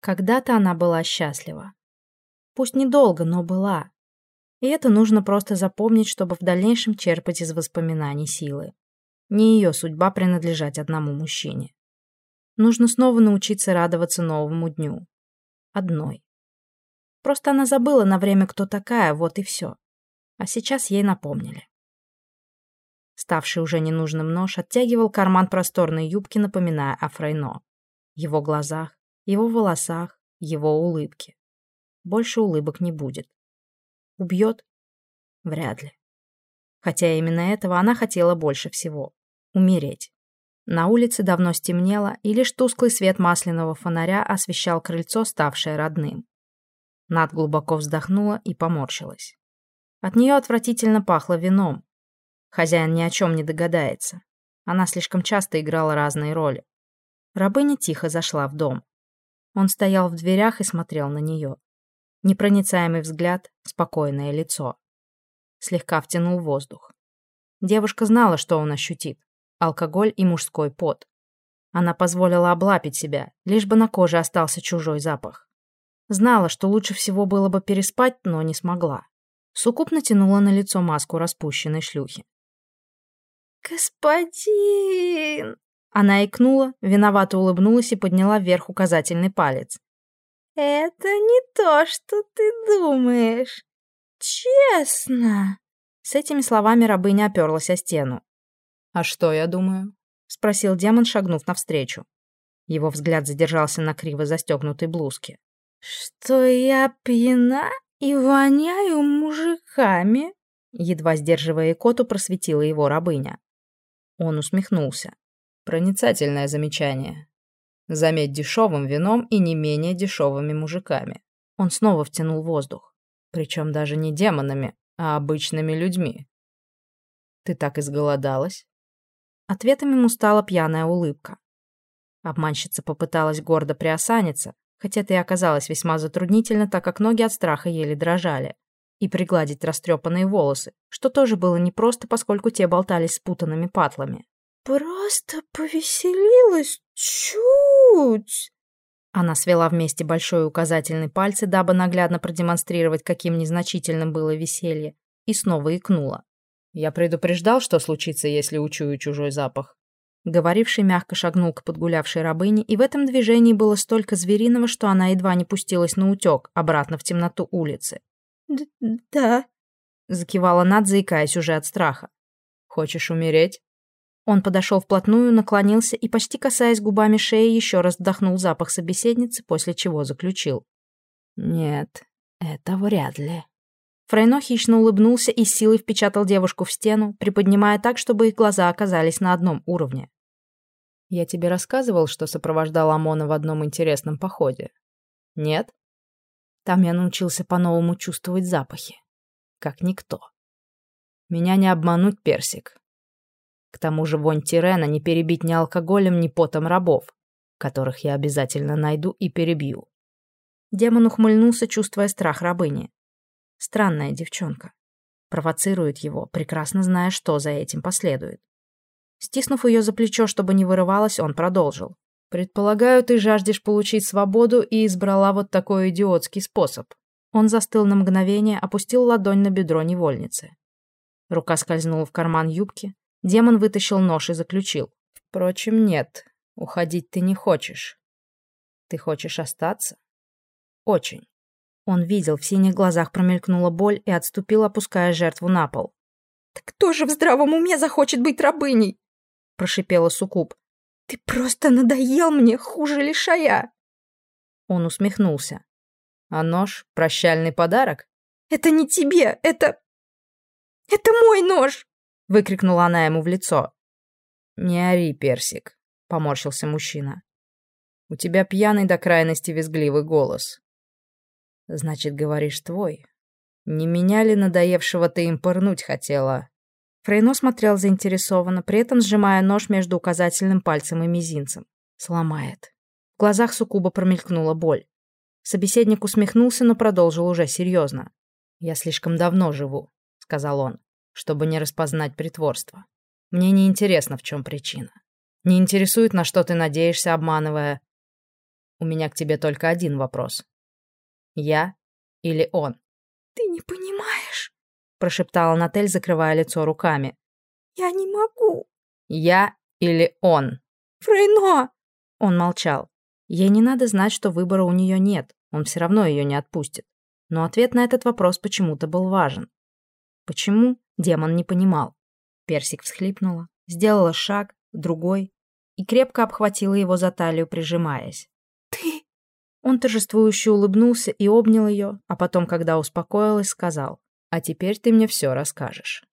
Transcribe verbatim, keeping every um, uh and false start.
Когда-то она была счастлива. Пусть недолго, но была. И это нужно просто запомнить, чтобы в дальнейшем черпать из воспоминаний силы. Не ее судьба принадлежать одному мужчине. Нужно снова научиться радоваться новому дню. Одной. Просто она забыла на время, кто такая, вот и все. А сейчас ей напомнили. Ставший уже ненужным нож оттягивал карман просторной юбки, напоминая о Фрейно. Его глазах, его волосах, его улыбке. Больше улыбок не будет. Убьет? Вряд ли. Хотя именно этого она хотела больше всего. Умереть. На улице давно стемнело, и лишь тусклый свет масляного фонаря освещал крыльцо, ставшее родным. Над глубоко вздохнула и поморщилась. От нее отвратительно пахло вином. Хозяин ни о чем не догадается. Она слишком часто играла разные роли. Рабыня тихо зашла в дом. Он стоял в дверях и смотрел на нее. Непроницаемый взгляд, спокойное лицо. Слегка втянул воздух. Девушка знала, что он ощутит. Алкоголь и мужской пот. Она позволила облапить себя, лишь бы на коже остался чужой запах. Знала, что лучше всего было бы переспать, но не смогла. Суккуб натянула на лицо маску распущенной шлюхи. «Господин!» Она икнула, виновато улыбнулась и подняла вверх указательный палец. «Это не то, что ты думаешь. Честно!» С этими словами рабыня оперлась о стену. «А что я думаю?» — спросил демон, шагнув навстречу. Его взгляд задержался на криво застегнутой блузке. «Что я пьяна и воняю мужиками?» Едва сдерживая икоту, просветила его рабыня. Он усмехнулся. Проницательное замечание. Заметь, дешевым вином и не менее дешевыми мужиками. Он снова втянул воздух. Причем даже не демонами, а обычными людьми. Ты так изголодалась? Ответом ему стала пьяная улыбка. Обманщица попыталась гордо приосаниться, хотя это и оказалось весьма затруднительно, так как ноги от страха еле дрожали, и пригладить растрепанные волосы, что тоже было непросто, поскольку те болтались спутанными патлами. «Просто повеселилась чуть!» Она свела вместе большой и указательный пальцы, дабы наглядно продемонстрировать, каким незначительным было веселье, и снова икнула. «Я предупреждал, что случится, если учую чужой запах». Говоривший мягко шагнул к подгулявшей рабыне, и в этом движении было столько звериного, что она едва не пустилась на утек, обратно в темноту улицы. «Да», — закивала Над, заикаясь уже от страха. «Хочешь умереть?» Он подошел вплотную, наклонился и, почти касаясь губами шеи, еще раз вдохнул запах собеседницы, после чего заключил. «Нет, это вряд ли». Фрейно хищно улыбнулся и с силой впечатал девушку в стену, приподнимая так, чтобы их глаза оказались на одном уровне. «Я тебе рассказывал, что сопровождал Амона в одном интересном походе? Нет? Там я научился по-новому чувствовать запахи. Как никто. Меня не обмануть, Персик. К тому же вонь Тирена не перебить ни алкоголем, ни потом рабов, которых я обязательно найду и перебью». Демон ухмыльнулся, чувствуя страх рабыни. Странная девчонка. Провоцирует его, прекрасно зная, что за этим последует. Стиснув ее за плечо, чтобы не вырывалась, он продолжил. «Предполагаю, ты жаждешь получить свободу и избрала вот такой идиотский способ». Он застыл на мгновение, опустил ладонь на бедро невольницы. Рука скользнула в карман юбки. Демон вытащил нож и заключил. «Впрочем, нет, уходить ты не хочешь. Ты хочешь остаться? Очень». Он видел, в синих глазах промелькнула боль и отступил, опуская жертву на пол. «Так кто же в здравом уме захочет быть рабыней?» — прошипела Суккуб. «Ты просто надоел мне хуже лишая!» Он усмехнулся. «А нож — прощальный подарок?» «Это не тебе, это... это мой нож!» — выкрикнула она ему в лицо. «Не ори, Персик», — поморщился мужчина. «У тебя пьяный до крайности визгливый голос». «Значит, говоришь, твой. Не меня ли надоевшего ты им пырнуть хотела?» Фрейно смотрел заинтересованно, при этом сжимая нож между указательным пальцем и мизинцем. Сломает. В глазах Суккуба промелькнула боль. Собеседник усмехнулся, но продолжил уже серьезно. «Я слишком давно живу», — сказал он, — «чтобы не распознать притворство. Мне не интересно, в чем причина. Не интересует, на что ты надеешься, обманывая...» У меня к тебе только один вопрос. Я или он? Ты не понимаешь, прошептала Натель, закрывая лицо руками. Я не могу. Я или он? Фрейно! Он молчал. Ей не надо знать, что выбора у нее нет. Он все равно ее не отпустит. Но ответ на этот вопрос почему-то был важен. Почему? Демон не понимал. Персик всхлипнула, сделала шаг, другой, и крепко обхватила его за талию, прижимаясь. Ты... Он торжествующе улыбнулся и обнял ее, а потом, когда успокоилась, сказал: «А теперь ты мне все расскажешь».